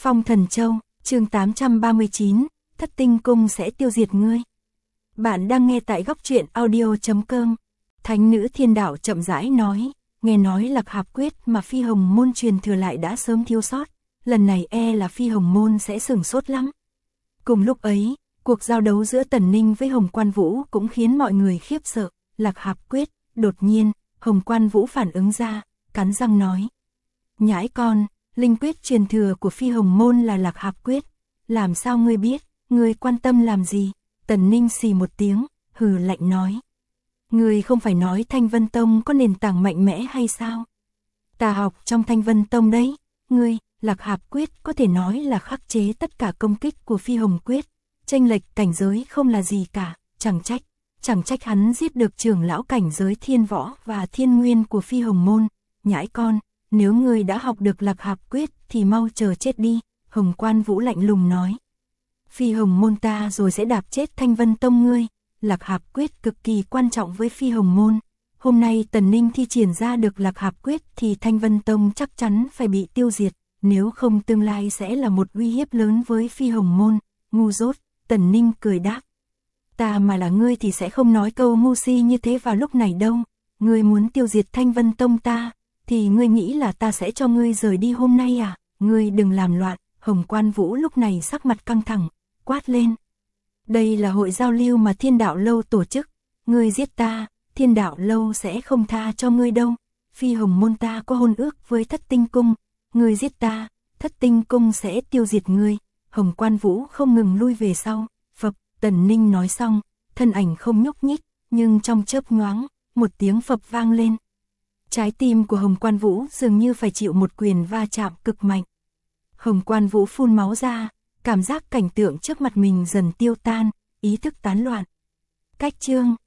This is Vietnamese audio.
Phong Thần Châu, chương 839, Thất Tinh Cung sẽ tiêu diệt ngươi. Bạn đang nghe tại góc truyện audio.com. Thánh nữ thiên đạo chậm rãi nói, nghe nói Lạc Hạp Quyết mà Phi Hồng Môn truyền thừa lại đã sớm thiếu sót, lần này là Phi Hồng Môn sẽ sửng sốt lắm. Cùng lúc ấy, cuộc giao đấu giữa Tần Ninh với Hồng Quan Vũ cũng khiến mọi người khiếp sợ. Lạc Hạp Quyết, đột nhiên, Hồng Quan Vũ phản ứng ra, cắn răng nói. Nhãi con, linh quyết truyền thừa của Phi Hồng Môn là Lạc Hạp Quyết, làm sao ngươi biết, ngươi quan tâm làm gì? Tần Ninh xì một tiếng, hừ lạnh nói. Ngươi không phải nói Thanh Vân Tông có nền tảng mạnh mẽ hay sao? Ta học trong Thanh Vân Tông đấy, ngươi, Lạc Hạp Quyết có thể nói là khắc chế tất cả công kích của Phi Hồng Quyết, chênh lệch cảnh giới không là gì cả, chẳng trách hắn giết được trưởng lão cảnh giới Thiên Võ và Thiên Nguyên của Phi Hồng Môn. Nhãi con, nếu ngươi đã học được Lạc Hạp Quyết thì mau chờ chết đi, Hồng Quan Vũ lạnh lùng nói. Phi Hồng Môn ta rồi sẽ đạp chết Thanh Vân Tông ngươi. Lạc Hạp Quyết cực kỳ quan trọng với Phi Hồng Môn. Hôm nay Tần Ninh thi triển ra được Lạc Hạp Quyết thì Thanh Vân Tông chắc chắn phải bị tiêu diệt, nếu không tương lai sẽ là một uy hiếp lớn với Phi Hồng Môn. Ngu dốt, Tần Ninh cười đáp. Ta mà là ngươi thì sẽ không nói câu ngu si như thế vào lúc này đâu. Ngươi muốn tiêu diệt Thanh Vân Tông ta, thì ngươi nghĩ là ta sẽ cho ngươi rời đi hôm nay à? Ngươi đừng làm loạn. Hồng Quan Vũ lúc này sắc mặt căng thẳng, quát lên. Đây là hội giao lưu mà Thiên Đạo Lâu tổ chức, ngươi giết ta, Thiên Đạo Lâu sẽ không tha cho ngươi đâu. Phi Hồng Môn ta có hôn ước với Thất Tinh Cung, ngươi giết ta, Thất Tinh Cung sẽ tiêu diệt ngươi. Hồng Quan Vũ không ngừng lui về sau. Phập, Tần Ninh nói xong, thân ảnh không nhúc nhích, nhưng trong chớp nhoáng, một tiếng phập vang lên. Trái tim của Hồng Quan Vũ dường như phải chịu một quyền va chạm cực mạnh. Hồng Quan Vũ phun máu ra, cảm giác cảnh tượng trước mặt mình dần tiêu tan, ý thức tán loạn. Cách chương